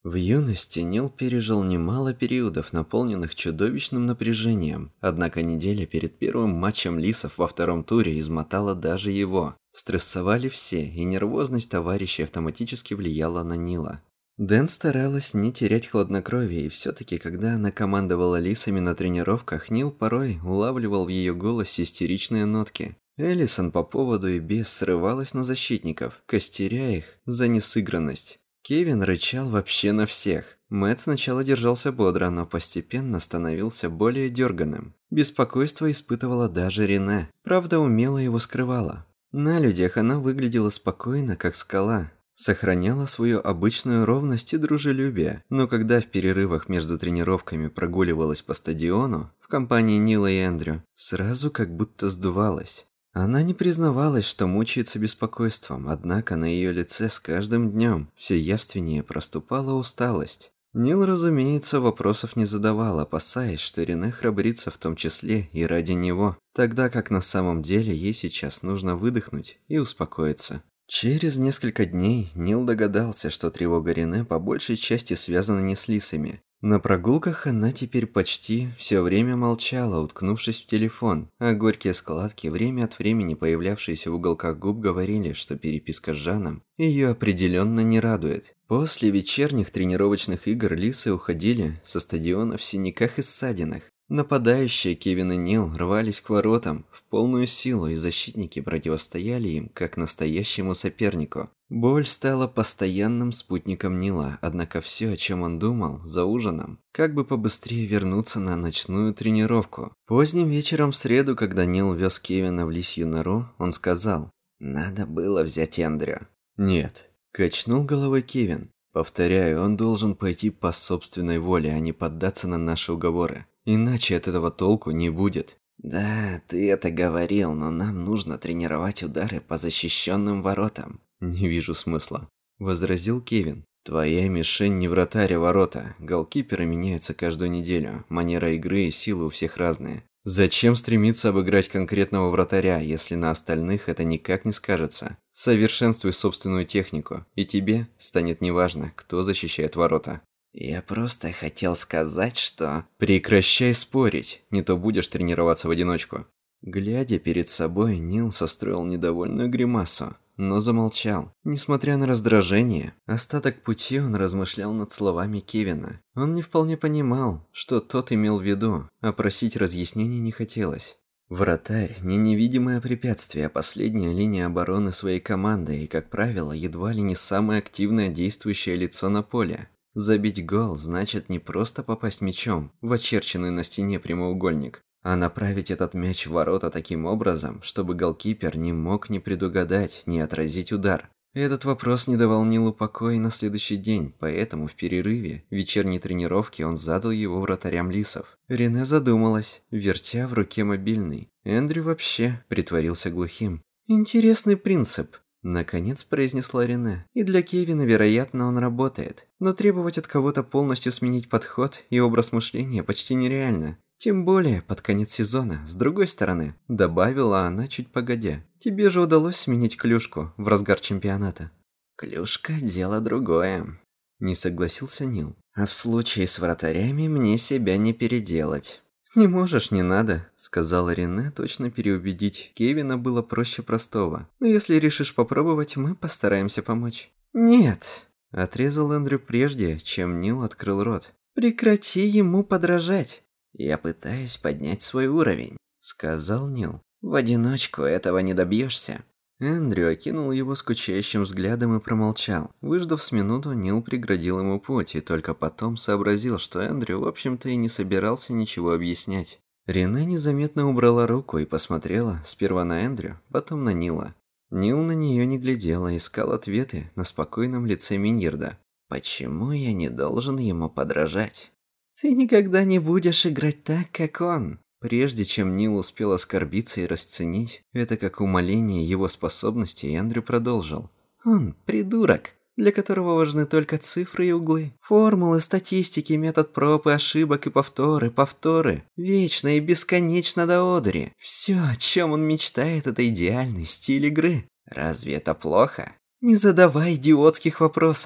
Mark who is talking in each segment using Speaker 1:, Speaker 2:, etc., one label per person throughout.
Speaker 1: В юности Нил пережил немало периодов, наполненных чудовищным напряжением, однако неделя перед первым матчем лисов во втором туре измотала даже его. Стрессовали все, и нервозность товарищей автоматически влияла на Нила. Дэн старалась не терять хладнокровие, и все-таки, когда она командовала лисами на тренировках, Нил порой улавливал в ее голосе истеричные нотки. Элисон по поводу и без срывалась на защитников, костеря их за несыгранность. Кевин рычал вообще на всех. Мэтт сначала держался бодро, но постепенно становился более дерганым. Беспокойство испытывала даже Рене, правда умело его скрывала. На людях она выглядела спокойно, как скала. Сохраняла свою обычную ровность и дружелюбие, но когда в перерывах между тренировками прогуливалась по стадиону, в компании Нила и Эндрю, сразу как будто сдувалась. Она не признавалась, что мучается беспокойством, однако на ее лице с каждым днем все явственнее проступала усталость. Нил, разумеется, вопросов не задавал, опасаясь, что Рене храбрится в том числе и ради него, тогда как на самом деле ей сейчас нужно выдохнуть и успокоиться. Через несколько дней Нил догадался, что тревога Рене по большей части связана не с лисами. На прогулках она теперь почти все время молчала, уткнувшись в телефон, а горькие складки, время от времени появлявшиеся в уголках губ, говорили, что переписка с Жаном ее определенно не радует. После вечерних тренировочных игр лисы уходили со стадиона в синяках и ссадинах. Нападающие Кевин и Нил рвались к воротам в полную силу, и защитники противостояли им, как настоящему сопернику. Боль стала постоянным спутником Нила, однако все, о чем он думал за ужином, как бы побыстрее вернуться на ночную тренировку. Поздним вечером в среду, когда Нил вез Кевина в лисью нору, он сказал: «Надо было взять Эндрю». «Нет», – качнул головой Кевин. «Повторяю, он должен пойти по собственной воле, а не поддаться на наши уговоры. Иначе от этого толку не будет». «Да, ты это говорил, но нам нужно тренировать удары по защищенным воротам». «Не вижу смысла», – возразил Кевин. «Твоя мишень не вратарь, а ворота. Голкиперы меняются каждую неделю. Манера игры и силы у всех разные. Зачем стремиться обыграть конкретного вратаря, если на остальных это никак не скажется? Совершенствуй собственную технику, и тебе станет неважно, кто защищает ворота». «Я просто хотел сказать, что...» «Прекращай спорить, не то будешь тренироваться в одиночку». Глядя перед собой, Нил состроил недовольную гримасу, но замолчал. Несмотря на раздражение, остаток пути он размышлял над словами Кевина. Он не вполне понимал, что тот имел в виду, а просить разъяснений не хотелось. Вратарь – не невидимое препятствие, а последняя линия обороны своей команды и, как правило, едва ли не самое активное действующее лицо на поле. Забить гол значит не просто попасть мячом в очерченный на стене прямоугольник, а направить этот мяч в ворота таким образом, чтобы голкипер не мог ни предугадать, ни отразить удар. Этот вопрос не давал Нилу покоя на следующий день, поэтому в перерыве вечерней тренировки он задал его вратарям лисов. Рене задумалась, вертя в руке мобильный. Эндрю вообще притворился глухим. «Интересный принцип», — наконец произнесла Рене. «И для Кевина, вероятно, он работает. Но требовать от кого-то полностью сменить подход и образ мышления почти нереально. Тем более под конец сезона. С другой стороны, добавила она чуть погодя, тебе же удалось сменить клюшку в разгар чемпионата». «Клюшка – дело другое», – не согласился Нил. «А в случае с вратарями мне себя не переделать». «Не можешь, не надо», – сказала Рене, точно переубедить. Кевина было проще простого. «Но если решишь попробовать, мы постараемся помочь». «Нет», – отрезал Эндрю прежде, чем Нил открыл рот. «Прекрати ему подражать». «Я пытаюсь поднять свой уровень», — сказал Нил. «В одиночку этого не добьешься». Эндрю окинул его скучающим взглядом и промолчал. Выждав с минуту, Нил преградил ему путь, и только потом сообразил, что Эндрю, в общем-то, и не собирался ничего объяснять. Рене незаметно убрала руку и посмотрела сперва на Эндрю, потом на Нила. Нил на нее не глядел, а искал ответы на спокойном лице Миньерда. «Почему я не должен ему подражать?» «Ты никогда не будешь играть так, как он». Прежде чем Нил успел оскорбиться и расценить это как умаление его способностей, Эндрю продолжил. «Он придурок, для которого важны только цифры и углы. Формулы, статистики, метод проб и ошибок и повторы. Вечно и бесконечно до одури. Все, о чем он мечтает, это идеальный стиль игры. Разве это плохо? Не задавай идиотских вопросов».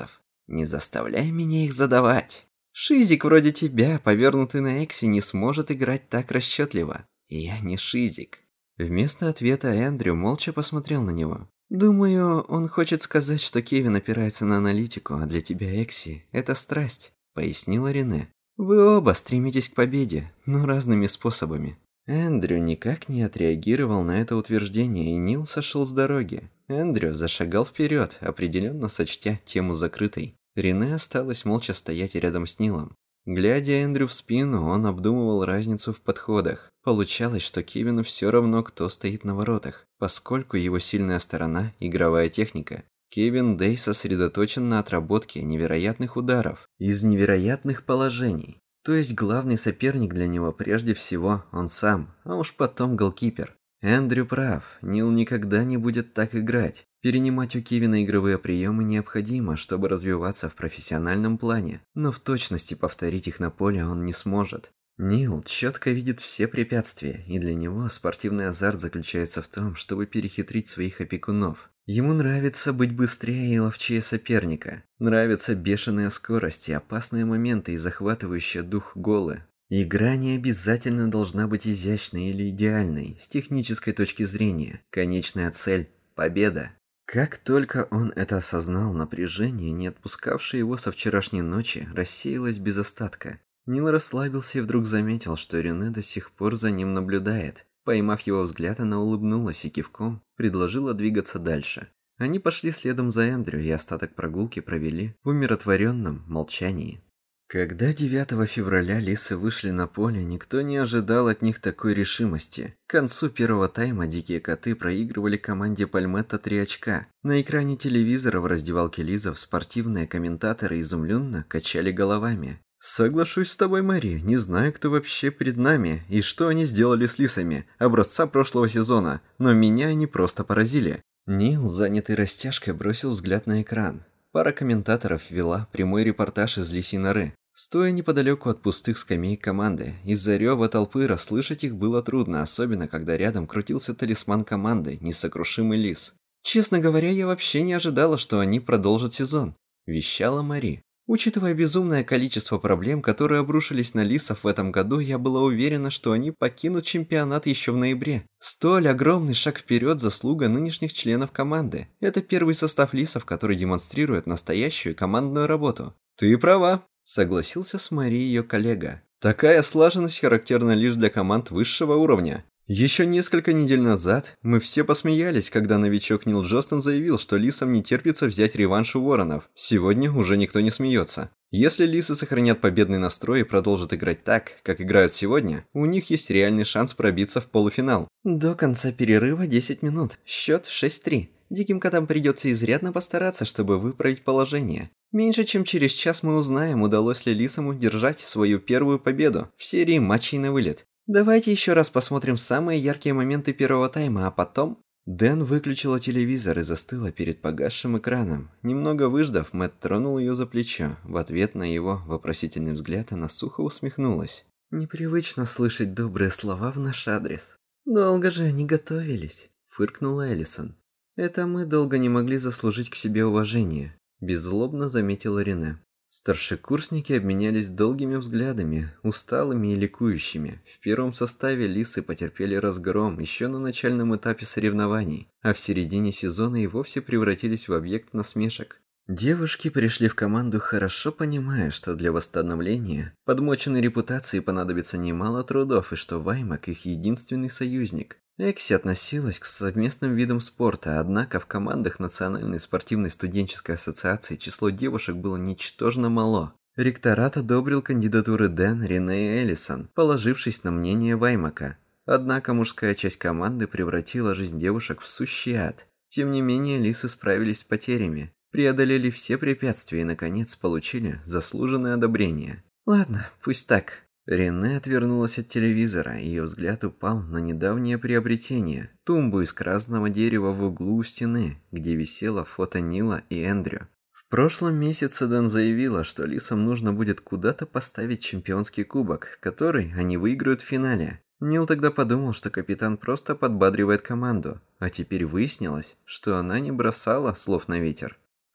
Speaker 1: Не заставляй меня их задавать. Шизик вроде тебя, повернутый на Экси, не сможет играть так расчетливо. Я не Шизик. Вместо ответа Эндрю молча посмотрел на него. «Думаю, он хочет сказать, что Кевин опирается на аналитику, а для тебя Экси – это страсть», – пояснила Рене. «Вы оба стремитесь к победе, но разными способами». Эндрю никак не отреагировал на это утверждение, и Нил сошел с дороги. Эндрю зашагал вперед, определенно сочтя тему закрытой. Рене осталась молча стоять рядом с Нилом. Глядя Эндрю в спину, он обдумывал разницу в подходах. Получалось, что Кевину все равно, кто стоит на воротах, поскольку его сильная сторона – игровая техника. Кевин Дэй сосредоточен на отработке невероятных ударов из невероятных положений. То есть главный соперник для него прежде всего он сам, а уж потом голкипер. Эндрю прав, Нил никогда не будет так играть. Перенимать у Кевина игровые приемы необходимо, чтобы развиваться в профессиональном плане, но в точности повторить их на поле он не сможет. Нил четко видит все препятствия, и для него спортивный азарт заключается в том, чтобы перехитрить своих опекунов. Ему нравится быть быстрее и ловчее соперника. Нравится бешеная скорость и опасные моменты и захватывающие дух голы. Игра не обязательно должна быть изящной или идеальной, с технической точки зрения. Конечная цель – победа. Как только он это осознал, напряжение, не отпускавшее его со вчерашней ночи, рассеялось без остатка. Нил расслабился и вдруг заметил, что Рене до сих пор за ним наблюдает. Поймав его взгляд, она улыбнулась и кивком предложила двигаться дальше. Они пошли следом за Эндрю и остаток прогулки провели в умиротворенном молчании. Когда 9 февраля лисы вышли на поле, никто не ожидал от них такой решимости. К концу первого тайма дикие коты проигрывали команде Пальметто 3 очка. На экране телевизора в раздевалке лизов спортивные комментаторы изумленно качали головами. «Соглашусь с тобой, Мэри, не знаю, кто вообще перед нами и что они сделали с лисами, образца прошлого сезона, но меня они просто поразили». Нил, занятый растяжкой, бросил взгляд на экран. Пара комментаторов вела прямой репортаж из лисьей норы. Стоя неподалеку от пустых скамей команды, из-за рева толпы расслышать их было трудно, особенно когда рядом крутился талисман команды, несокрушимый лис. «Честно говоря, я вообще не ожидала, что они продолжат сезон», – вещала Мари. «Учитывая безумное количество проблем, которые обрушились на лисов в этом году, я была уверена, что они покинут чемпионат еще в ноябре. Столь огромный шаг вперед – заслуга нынешних членов команды. Это первый состав лисов, который демонстрирует настоящую командную работу». «Ты права», – согласился с Мари ее коллега. «Такая слаженность характерна лишь для команд высшего уровня». Еще несколько недель назад мы все посмеялись, когда новичок Нил Джостон заявил, что лисам не терпится взять реванш у воронов. Сегодня уже никто не смеется. Если лисы сохранят победный настрой и продолжат играть так, как играют сегодня, у них есть реальный шанс пробиться в полуфинал. До конца перерыва 10 минут. Счет 6-3. Диким котам придется изрядно постараться, чтобы выправить положение. Меньше чем через час мы узнаем, удалось ли лисам удержать свою первую победу в серии матчей на вылет. Давайте еще раз посмотрим самые яркие моменты первого тайма, а потом... Дэн выключила телевизор и застыла перед погасшим экраном. Немного выждав, Мэтт тронул ее за плечо. В ответ на его вопросительный взгляд она сухо усмехнулась. «Непривычно слышать добрые слова в наш адрес. Долго же они готовились», — фыркнула Эллисон. «Это мы долго не могли заслужить к себе уважение», — беззлобно заметила Рене. Старшекурсники обменялись долгими взглядами, усталыми и ликующими. В первом составе лисы потерпели разгром еще на начальном этапе соревнований, а в середине сезона и вовсе превратились в объект насмешек. Девушки пришли в команду, хорошо понимая, что для восстановления подмоченной репутации понадобится немало трудов и что Ваймак их единственный союзник. Экси относилась к совместным видам спорта, однако в командах Национальной спортивной студенческой ассоциации число девушек было ничтожно мало. Ректорат одобрил кандидатуры Дэн, Рене и Эллисон, положившись на мнение Ваймака. Однако мужская часть команды превратила жизнь девушек в сущий ад. Тем не менее, лисы справились с потерями, преодолели все препятствия и, наконец, получили заслуженное одобрение. Ладно, пусть так. Рене отвернулась от телевизора, ее взгляд упал на недавнее приобретение – тумбу из красного дерева в углу у стены, где висело фото Нила и Эндрю. В прошлом месяце Дэн заявила, что лисам нужно будет куда-то поставить чемпионский кубок, который они выиграют в финале. Нил тогда подумал, что капитан просто подбадривает команду, а теперь выяснилось, что она не бросала слов на ветер.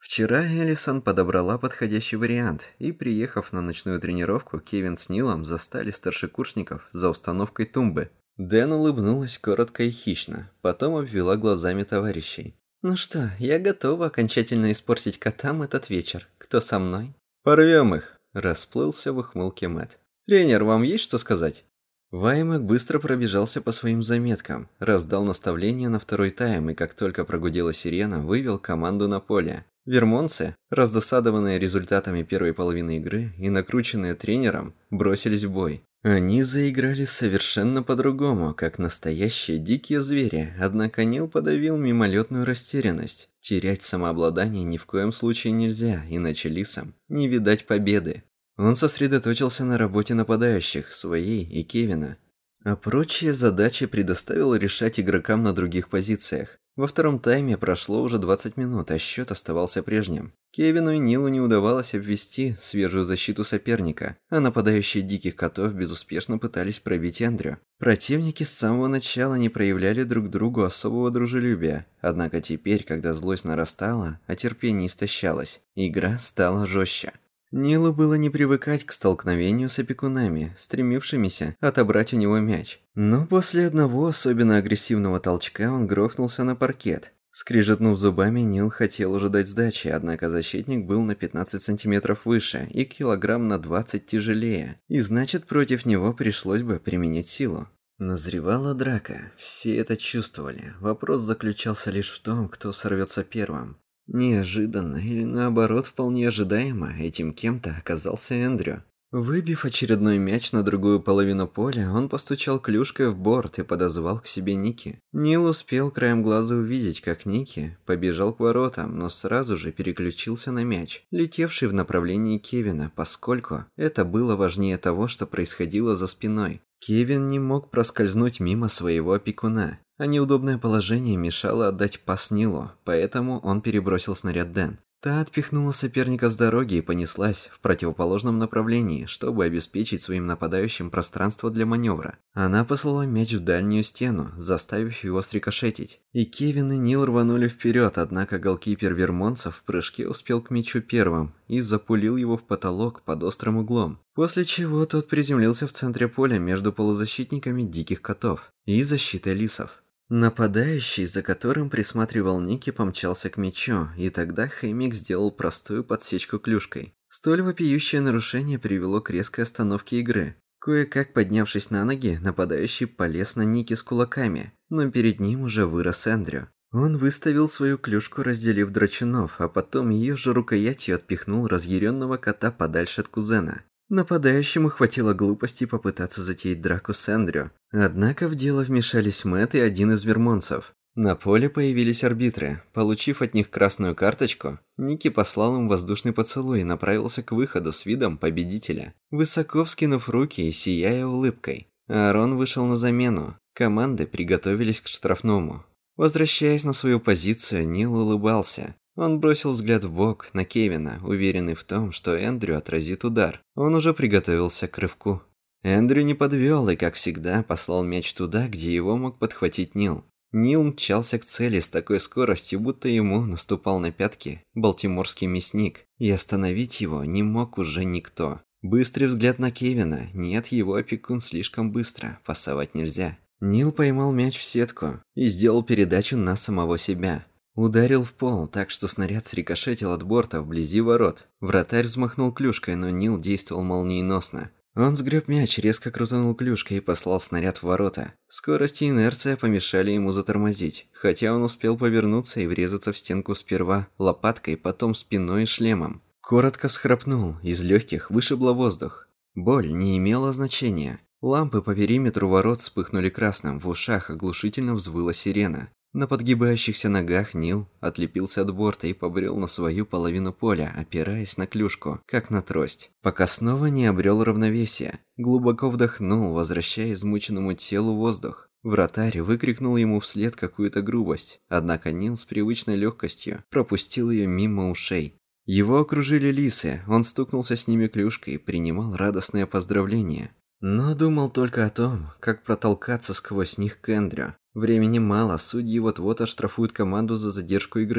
Speaker 1: Вчера Элисон подобрала подходящий вариант, и, приехав на ночную тренировку, Кевин с Нилом застали старшекурсников за установкой тумбы. Дэн улыбнулась коротко и хищно, потом обвела глазами товарищей. «Ну что, я готова окончательно испортить котам этот вечер. Кто со мной?» «Порвем их!» – расплылся в ухмылке Мэтт. «Тренер, вам есть что сказать?» Ваймак быстро пробежался по своим заметкам, раздал наставления на второй тайм и как только прогудела сирена, вывел команду на поле. Вермонцы, раздосадованные результатами первой половины игры и накрученные тренером, бросились в бой. Они заиграли совершенно по-другому, как настоящие дикие звери, однако Нил подавил мимолетную растерянность. Терять самообладание ни в коем случае нельзя, иначе лисам не видать победы. Он сосредоточился на работе нападающих, своей и Кевина, а прочие задачи предоставил решать игрокам на других позициях. Во втором тайме прошло уже 20 минут, а счет оставался прежним. Кевину и Нилу не удавалось обвести свежую защиту соперника, а нападающие диких котов безуспешно пытались пробить Эндрю. Противники с самого начала не проявляли друг другу особого дружелюбия, однако теперь, когда злость нарастала, а терпение истощалось, игра стала жестче. Нилу было не привыкать к столкновению с опекунами, стремившимися отобрать у него мяч. Но после одного особенно агрессивного толчка он грохнулся на паркет. Скрижетнув зубами, Нил хотел уже дать сдачи, однако защитник был на 15 сантиметров выше и килограмм на 20 тяжелее, и значит против него пришлось бы применить силу. Назревала драка, все это чувствовали, вопрос заключался лишь в том, кто сорвется первым. Неожиданно или наоборот вполне ожидаемо этим кем-то оказался Эндрю. Выбив очередной мяч на другую половину поля, он постучал клюшкой в борт и подозвал к себе Ники. Нил успел краем глаза увидеть, как Ники побежал к воротам, но сразу же переключился на мяч, летевший в направлении Кевина, поскольку это было важнее того, что происходило за спиной. Кевин не мог проскользнуть мимо своего опекуна, а неудобное положение мешало отдать пас Нилу, поэтому он перебросил снаряд Дэн. Та отпихнула соперника с дороги и понеслась в противоположном направлении, чтобы обеспечить своим нападающим пространство для маневра. Она послала мяч в дальнюю стену, заставив его срикошетить. И Кевин и Нил рванули вперед, однако голкипер вермонцев в прыжке успел к мячу первым и запулил его в потолок под острым углом. После чего тот приземлился в центре поля между полузащитниками диких котов и защитой лисов. Нападающий, за которым присматривал Ники, помчался к мячу, и тогда Хэмик сделал простую подсечку клюшкой. Столь вопиющее нарушение привело к резкой остановке игры. Кое-как поднявшись на ноги, нападающий полез на Ники с кулаками, но перед ним уже вырос Эндрю. Он выставил свою клюшку, разделив драчунов, а потом ее же рукоятью отпихнул разъяренного кота подальше от кузена. Нападающему хватило глупости попытаться затеять драку с Эндрю. Однако в дело вмешались Мэтт и один из вермонцев. На поле появились арбитры. Получив от них красную карточку, Ники послал им воздушный поцелуй и направился к выходу с видом победителя, высоко вскинув руки и сияя улыбкой. Аарон вышел на замену. Команды приготовились к штрафному. Возвращаясь на свою позицию, Нил улыбался. Он бросил взгляд вбок на Кевина, уверенный в том, что Эндрю отразит удар. Он уже приготовился к рывку. Эндрю не подвел и, как всегда, послал мяч туда, где его мог подхватить Нил. Нил мчался к цели с такой скоростью, будто ему наступал на пятки балтиморский мясник, и остановить его не мог уже никто. Быстрый взгляд на Кевина. Нет, его опекун слишком быстро, пасовать нельзя. Нил поймал мяч в сетку и сделал передачу на самого себя. Ударил в пол, так что снаряд срикошетил от борта вблизи ворот. Вратарь взмахнул клюшкой, но Нил действовал молниеносно. Он сгреб мяч, резко крутанул клюшкой и послал снаряд в ворота. Скорость и инерция помешали ему затормозить, хотя он успел повернуться и врезаться в стенку сперва лопаткой, потом спиной и шлемом. Коротко всхрапнул, из легких вышибло воздух. Боль не имела значения. Лампы по периметру ворот вспыхнули красным, в ушах оглушительно взвыла сирена. На подгибающихся ногах Нил отлепился от борта и побрел на свою половину поля, опираясь на клюшку, как на трость, пока снова не обрел равновесие. Глубоко вдохнул, возвращая измученному телу воздух. Вратарь выкрикнул ему вслед какую-то грубость, однако Нил с привычной легкостью пропустил ее мимо ушей. Его окружили лисы, он стукнулся с ними клюшкой и принимал радостные поздравления. Но думал только о том, как протолкаться сквозь них к Эндрю. Времени мало, судьи вот-вот оштрафуют команду за задержку игры.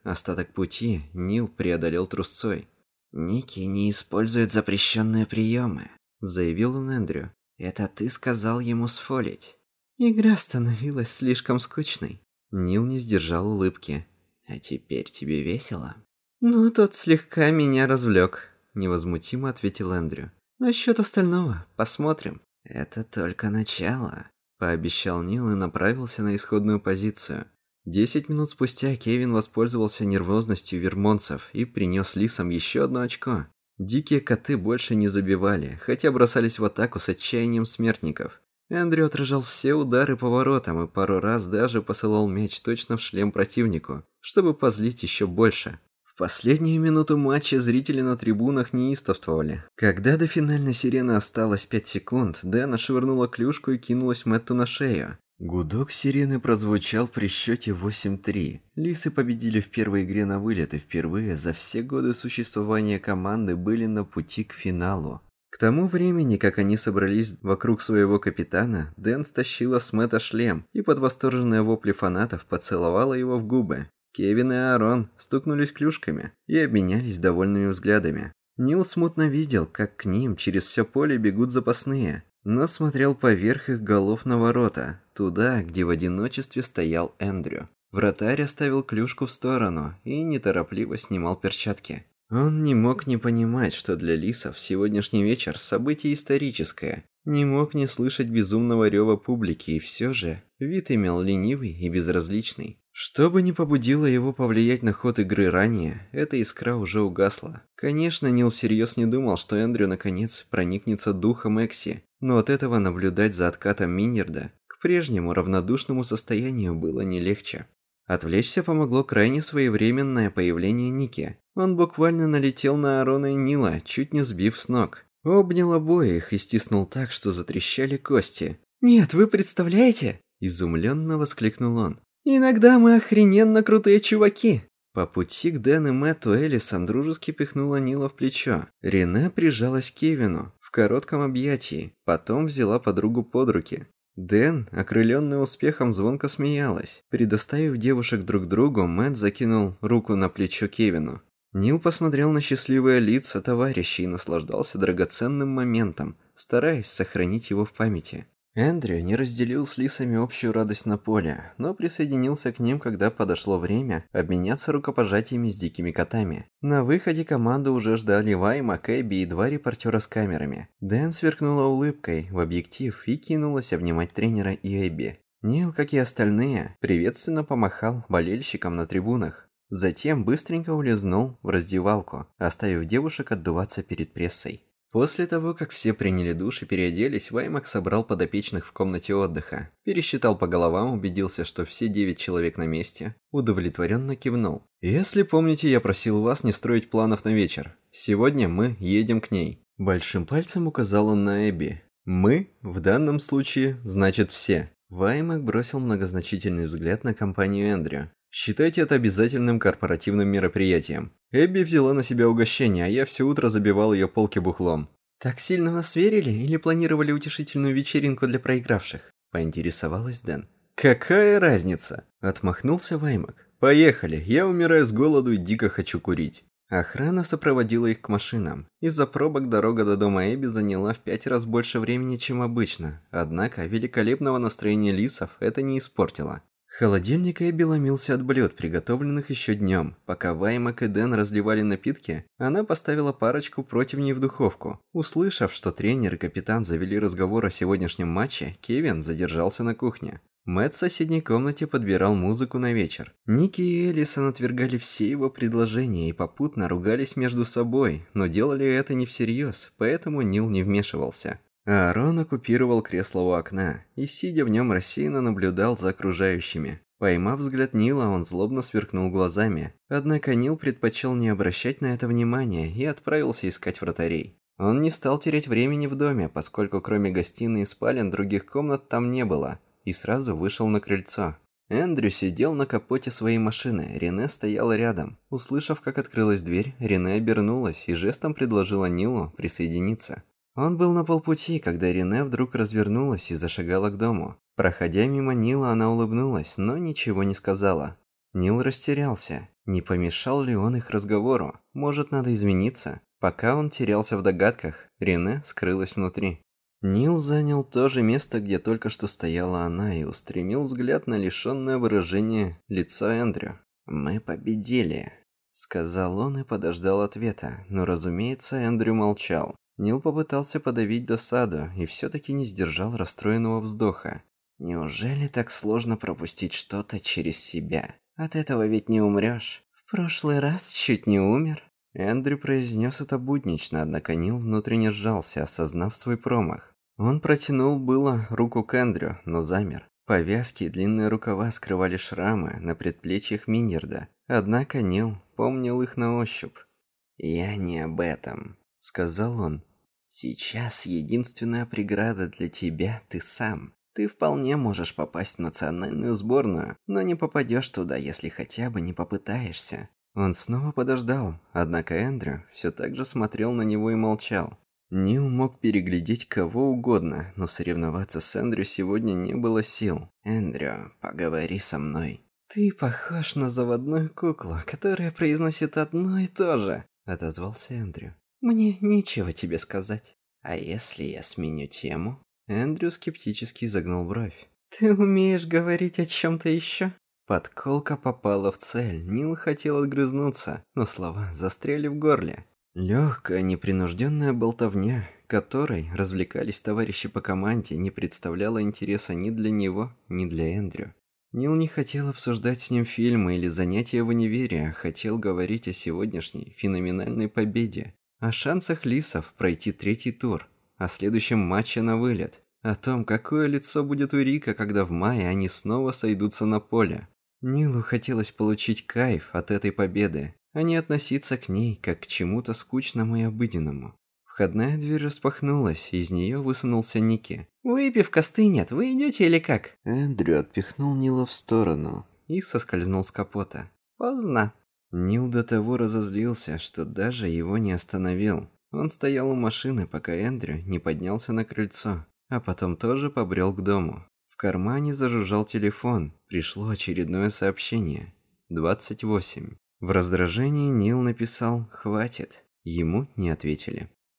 Speaker 1: Остаток пути Нил преодолел трусцой. «Ники не использует запрещенные приемы», — заявил он Эндрю. «Это ты сказал ему сфолить». Игра становилась слишком скучной. Нил не сдержал улыбки. «А теперь тебе весело?» «Ну, тот слегка меня развлек», — невозмутимо ответил Эндрю. «Насчет остального посмотрим». «Это только начало», — пообещал Нил и направился на исходную позицию. 10 минут спустя Кевин воспользовался нервозностью вермонтцев и принес лисам еще одно очко. Дикие коты больше не забивали, хотя бросались в атаку с отчаянием смертников. Эндрю отражал все удары по воротам и пару раз даже посылал мяч точно в шлем противнику, чтобы позлить еще больше. В последнюю минуту матча зрители на трибунах неистовствовали. Когда до финальной сирены осталось 5 секунд, Дэн отшвырнула клюшку и кинулась Мэтту на шею. Гудок сирены прозвучал при счете 8-3. Лисы победили в первой игре на вылет и впервые за все годы существования команды были на пути к финалу. К тому времени, как они собрались вокруг своего капитана, Дэн стащила с Мэтта шлем и под восторженные вопли фанатов поцеловала его в губы. Кевин и Аарон стукнулись клюшками и обменялись довольными взглядами. Нил смутно видел, как к ним через все поле бегут запасные, но смотрел поверх их голов на ворота, туда, где в одиночестве стоял Эндрю. Вратарь оставил клюшку в сторону и неторопливо снимал перчатки. Он не мог не понимать, что для лисов сегодняшний вечер событие историческое. Не мог не слышать безумного рева публики, и все же вид имел ленивый и безразличный. Что бы ни побудило его повлиять на ход игры ранее, эта искра уже угасла. Конечно, Нил всерьез не думал, что Эндрю наконец проникнется духом Экси, но от этого наблюдать за откатом Миньерда к прежнему равнодушному состоянию было не легче. Отвлечься помогло крайне своевременное появление Ники. Он буквально налетел на Аарона и Нила, чуть не сбив с ног. Обнял обоих и стиснул так, что затрещали кости. «Нет, вы представляете?» – изумленно воскликнул он. «Иногда мы охрененно крутые чуваки!» По пути к Дэн и Мэтту Элисон дружески пихнула Нила в плечо. Рене прижалась к Кевину в коротком объятии, потом взяла подругу под руки. Дэн, окрыленный успехом, звонко смеялась. Предоставив девушек друг другу, Мэтт закинул руку на плечо Кевину. Нил посмотрел на счастливые лица товарищей и наслаждался драгоценным моментом, стараясь сохранить его в памяти. Эндрю не разделил с лисами общую радость на поле, но присоединился к ним, когда подошло время обменяться рукопожатиями с дикими котами. На выходе команду уже ждали Вайма, Кэбби и 2 репортера с камерами. Дэн сверкнула улыбкой в объектив и кинулась обнимать тренера и Эбби. Нил, как и остальные, приветственно помахал болельщикам на трибунах. Затем быстренько улизнул в раздевалку, оставив девушек отдуваться перед прессой. После того, как все приняли душ и переоделись, Ваймак собрал подопечных в комнате отдыха, пересчитал по головам, убедился, что все 9 человек на месте, удовлетворенно кивнул. «Если помните, я просил вас не строить планов на вечер. Сегодня мы едем к ней». Большим пальцем указал он на Эбби. «Мы, в данном случае, значит все». Ваймак бросил многозначительный взгляд на компанию Эндрю. «Считайте это обязательным корпоративным мероприятием. Эбби взяла на себя угощение, а я все утро забивал ее полки бухлом». «Так сильно в нас верили или планировали утешительную вечеринку для проигравших?» – поинтересовалась Дэн. «Какая разница?» – отмахнулся Ваймак. «Поехали, я умираю с голоду и дико хочу курить». Охрана сопроводила их к машинам. Из-за пробок дорога до дома Эбби заняла в 5 раз больше времени, чем обычно. Однако великолепного настроения лисов это не испортило. Холодильник Эбби ломился от блюд, приготовленных еще днем. Пока Ваймак и Дэн разливали напитки, она поставила парочку противней в духовку. Услышав, что тренер и капитан завели разговор о сегодняшнем матче, Кевин задержался на кухне. Мэтт в соседней комнате подбирал музыку на вечер. Ники и Элисон отвергали все его предложения и попутно ругались между собой, но делали это не всерьез, поэтому Нил не вмешивался. Аарон оккупировал кресло у окна и, сидя в нем, рассеянно наблюдал за окружающими. Поймав взгляд Нила, он злобно сверкнул глазами. Однако Нил предпочел не обращать на это внимания и отправился искать вратарей. Он не стал терять времени в доме, поскольку кроме гостиной и спален других комнат там не было, и сразу вышел на крыльцо. Эндрю сидел на капоте своей машины, Рене стояла рядом. Услышав, как открылась дверь, Рене обернулась и жестом предложила Нилу присоединиться. Он был на полпути, когда Рене вдруг развернулась и зашагала к дому. Проходя мимо Нила, она улыбнулась, но ничего не сказала. Нил растерялся. Не помешал ли он их разговору? Может, надо извиниться? Пока он терялся в догадках, Рене скрылась внутри. Нил занял то же место, где только что стояла она, и устремил взгляд на лишённое выражения лицо Эндрю. «Мы победили», — сказал он и подождал ответа, но, разумеется, Эндрю молчал. Нил попытался подавить досаду и всё-таки не сдержал расстроенного вздоха. «Неужели так сложно пропустить что-то через себя? От этого ведь не умрёшь. В прошлый раз чуть не умер». Эндрю произнес это буднично, однако Нил внутренне сжался, осознав свой промах. Он протянул было руку к Эндрю, но замер. Повязки и длинные рукава скрывали шрамы на предплечьях Миньерда, однако Нил помнил их на ощупь. «Я не об этом», — сказал он. «Сейчас единственная преграда для тебя — ты сам. Ты вполне можешь попасть в национальную сборную, но не попадешь туда, если хотя бы не попытаешься». Он снова подождал, однако Эндрю все так же смотрел на него и молчал. Нил мог переглядеть кого угодно, но соревноваться с Эндрю сегодня не было сил. «Эндрю, поговори со мной». «Ты похож на заводную куклу, которая произносит одно и то же», — отозвался Эндрю. «Мне нечего тебе сказать». «А если я сменю тему?» Эндрю скептически изогнул бровь. «Ты умеешь говорить о чем-то еще?» Подколка попала в цель. Нил хотел отгрызнуться, но слова застряли в горле. Легкая, непринужденная болтовня, которой развлекались товарищи по команде, не представляла интереса ни для него, ни для Эндрю. Нил не хотел обсуждать с ним фильмы или занятия в универе, а хотел говорить о сегодняшней феноменальной победе, о шансах Лисов пройти 3-й тур, о следующем матче на вылет, о том, какое лицо будет у Рика, когда в мае они снова сойдутся на поле. Нилу хотелось получить кайф от этой победы, а не относиться к ней как к чему-то скучному и обыденному. Входная дверь распахнулась, и из нее высунулся Ники. «Выпивка стынет, вы идете или как?» Эндрю отпихнул Нила в сторону и соскользнул с капота. «Поздно». Нил до того разозлился, что даже его не остановил. Он стоял у машины, пока Эндрю не поднялся на крыльцо, а потом тоже побрел к дому. В кармане зажужжал телефон. Пришло очередное сообщение. 28. В раздражении Нил написал «Хватит». Ему не ответили.